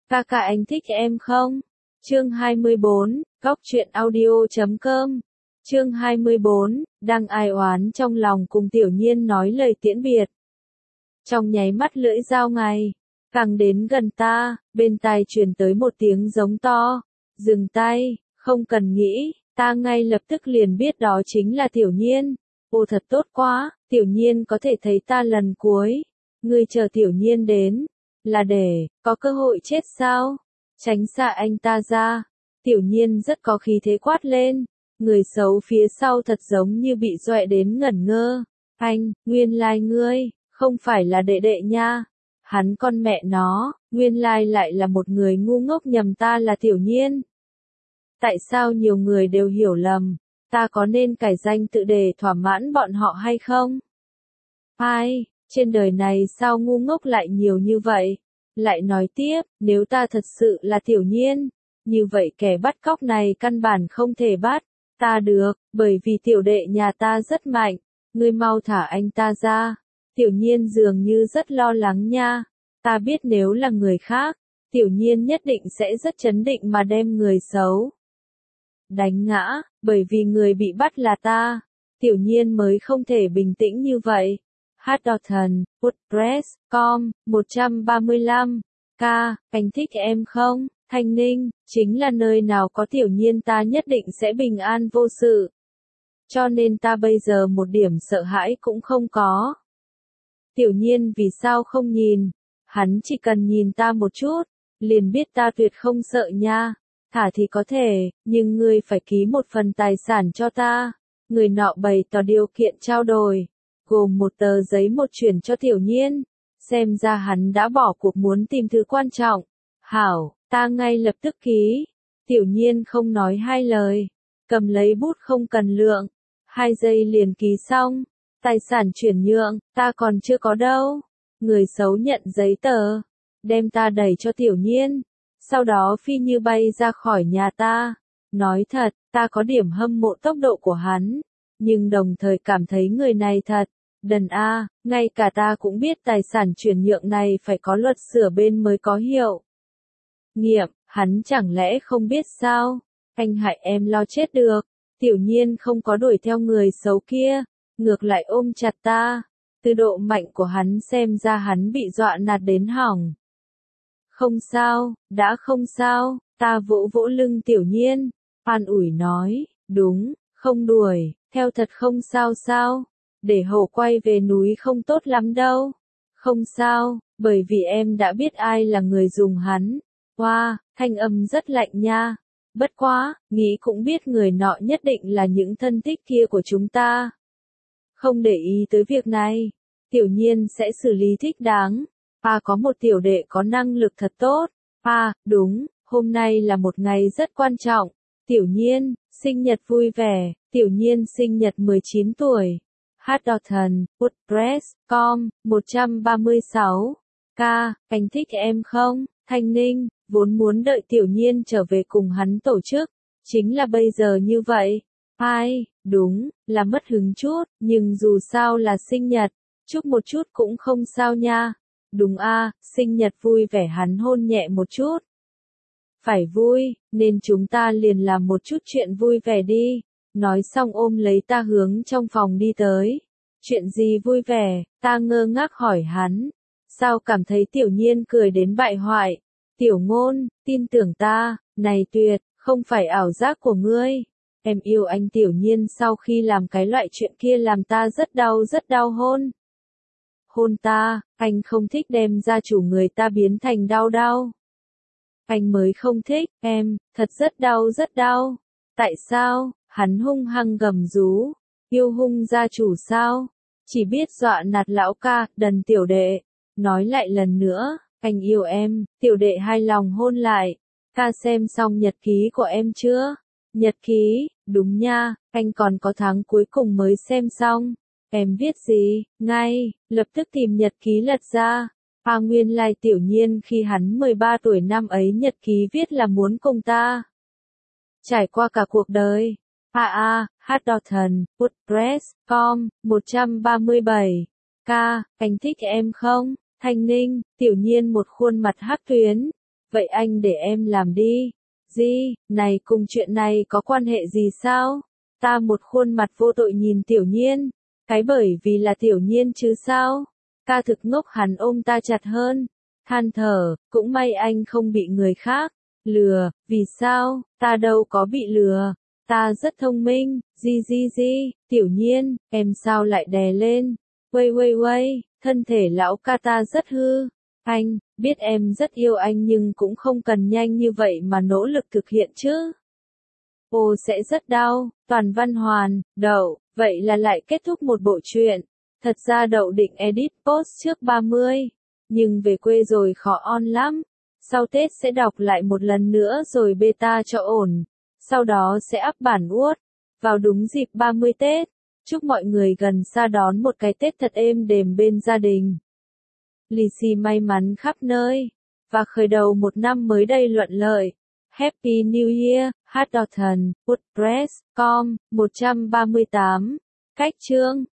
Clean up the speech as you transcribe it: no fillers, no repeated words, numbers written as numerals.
Ca ca anh thích em không? Chương 24, Góc truyện audio.com. Chương 24, đang ai oán trong lòng cùng Tiểu Nhiên nói lời tiễn biệt. Trong nháy mắt lưỡi dao ngày, càng đến gần ta, bên tai truyền tới một tiếng giống to. Dừng tay, không cần nghĩ, ta ngay lập tức liền biết đó chính là Tiểu Nhiên. Ô thật tốt quá, Tiểu Nhiên có thể thấy ta lần cuối. Ngươi chờ Tiểu Nhiên đến, là để có cơ hội chết sao? Tránh xa anh ta ra. Tiểu Nhiên rất có khí thế quát lên. Người xấu phía sau thật giống như bị dọa đến ngẩn ngơ. Anh, nguyên lai ngươi, không phải là đệ đệ nha. Hắn con mẹ nó, nguyên lai lại là một người ngu ngốc nhầm ta là Tiểu Nhiên. Tại sao nhiều người đều hiểu lầm? Ta có nên cải danh tự để thỏa mãn bọn họ hay không? Ai, trên đời này sao ngu ngốc lại nhiều như vậy? Lại nói tiếp, nếu ta thật sự là Tiểu Nhiên, như vậy kẻ bắt cóc này căn bản không thể bắt ta được, bởi vì tiểu đệ nhà ta rất mạnh, ngươi mau thả anh ta ra. Tiểu Nhiên dường như rất lo lắng nha, ta biết nếu là người khác, Tiểu Nhiên nhất định sẽ rất trấn định mà đem người xấu đánh ngã, bởi vì người bị bắt là ta, Tiểu Nhiên mới không thể bình tĩnh như vậy. Hotdotton, WordPress.com, 135. Ca, anh thích em không? Thanh Ninh, chính là nơi nào có Tiểu Nhiên ta nhất định sẽ bình an vô sự. Cho nên ta bây giờ một điểm sợ hãi cũng không có. Tiểu Nhiên vì sao không nhìn? Hắn chỉ cần nhìn ta một chút, liền biết ta tuyệt không sợ nha. Thả thì có thể, nhưng ngươi phải ký một phần tài sản cho ta. Người nọ bày tỏ điều kiện trao đổi, gồm một tờ giấy một chuyển cho Tiểu Nhiên. Xem ra hắn đã bỏ cuộc muốn tìm thứ quan trọng. Hảo, ta ngay lập tức ký. Tiểu Nhiên không nói hai lời, cầm lấy bút không cần lượng, 2 giây liền ký xong. Tài sản chuyển nhượng, ta còn chưa có đâu. Người xấu nhận giấy tờ, đem ta đẩy cho Tiểu Nhiên, sau đó phi như bay ra khỏi nhà ta. Nói thật, ta có điểm hâm mộ tốc độ của hắn, nhưng đồng thời cảm thấy người này thật đần a, ngay cả ta cũng biết tài sản chuyển nhượng này phải có luật sửa bên mới có hiệu nghiệm, hắn chẳng lẽ không biết sao? Anh hại em lo chết được. Tiểu Nhiên không có đuổi theo người xấu kia, ngược lại ôm chặt ta. Từ độ mạnh của hắn xem ra hắn bị dọa nạt đến hỏng. Không sao, đã không sao, ta vỗ vỗ lưng Tiểu Nhiên, an ủi nói, đúng, không đuổi, theo thật không sao sao, để hổ quay về núi không tốt lắm đâu. Không sao, bởi vì em đã biết ai là người dùng hắn. Wow, thanh âm rất lạnh nha. Bất quá, nghĩ cũng biết người nọ nhất định là những thân thích kia của chúng ta. Không để ý tới việc này, Tiểu Nhiên sẽ xử lý thích đáng. Có một tiểu đệ có năng lực thật tốt. Đúng, hôm nay là một ngày rất quan trọng. Tiểu Nhiên, sinh nhật vui vẻ. Tiểu Nhiên sinh nhật 19 tuổi. Hotdotton, WordPress.com, 136. Ca, anh thích em không? Thanh Ninh, vốn muốn đợi Tiểu Nhiên trở về cùng hắn tổ chức, chính là bây giờ như vậy. Đúng, là mất hứng chút, nhưng dù sao là sinh nhật, chúc một chút cũng không sao nha. Đúng sinh nhật vui vẻ hắn hôn nhẹ một chút. Phải vui, nên chúng ta liền làm một chút chuyện vui vẻ đi. Nói xong ôm lấy ta hướng trong phòng đi tới. Chuyện gì vui vẻ, ta ngơ ngác hỏi hắn. Sao cảm thấy Tiểu Nhiên cười đến bại hoại? Tiểu Ngôn, tin tưởng ta, này tuyệt, không phải ảo giác của ngươi. Em yêu anh. Tiểu Nhiên sau khi làm cái loại chuyện kia làm ta rất đau hôn. Hôn ta, anh không thích đem gia chủ người ta biến thành đau. Anh mới không thích, em, thật rất đau. Tại sao? Hắn hung hăng gầm rú. Yêu hung gia chủ sao? Chỉ biết dọa nạt lão ca, đần tiểu đệ. Nói lại lần nữa, anh yêu em. Tiểu đệ hài lòng hôn lại. Ca xem xong nhật ký của em chưa? Nhật ký, đúng nha, anh còn có tháng cuối cùng mới xem xong. Em viết gì? Ngay, lập tức tìm nhật ký lật ra. Nguyên lai Tiểu Nhiên khi hắn 13 tuổi năm ấy nhật ký viết là muốn cùng ta trải qua cả cuộc đời. Hotdotton, WordPress.com, 137. Ca, anh thích em không? Thanh Ninh, Tiểu Nhiên một khuôn mặt hắc tuyến. vậy anh để em làm đi. Gì, này cùng chuyện này có quan hệ gì sao? Ta một khuôn mặt vô tội nhìn Tiểu Nhiên. Cái bởi vì là Tiểu Nhiên chứ sao? Ca thực ngốc hắn ôm ta chặt hơn. Than thở, cũng may anh không bị người khác lừa, vì sao, ta đâu có bị lừa. Ta rất thông minh, Tiểu Nhiên, em sao lại đè lên? Uây, thân thể lão ca ta rất hư. Anh, biết em rất yêu anh nhưng cũng không cần nhanh như vậy mà nỗ lực thực hiện chứ. Ô sẽ rất đau, toàn văn hoàn, Đậu, vậy là lại kết thúc một bộ truyện. Thật ra Đậu định edit post trước 30, nhưng về quê rồi khó on lắm. Sau Tết sẽ đọc lại một lần nữa rồi beta cho ổn. Sau đó sẽ up bản Word, vào đúng dịp 30 Tết. Chúc mọi người gần xa đón một cái Tết thật êm đềm bên gia đình. Lì xì may mắn khắp nơi, và khởi đầu một năm mới đầy thuận lợi. Happy New Year, Hot Dotton, WordPress.com, 138. Cách chương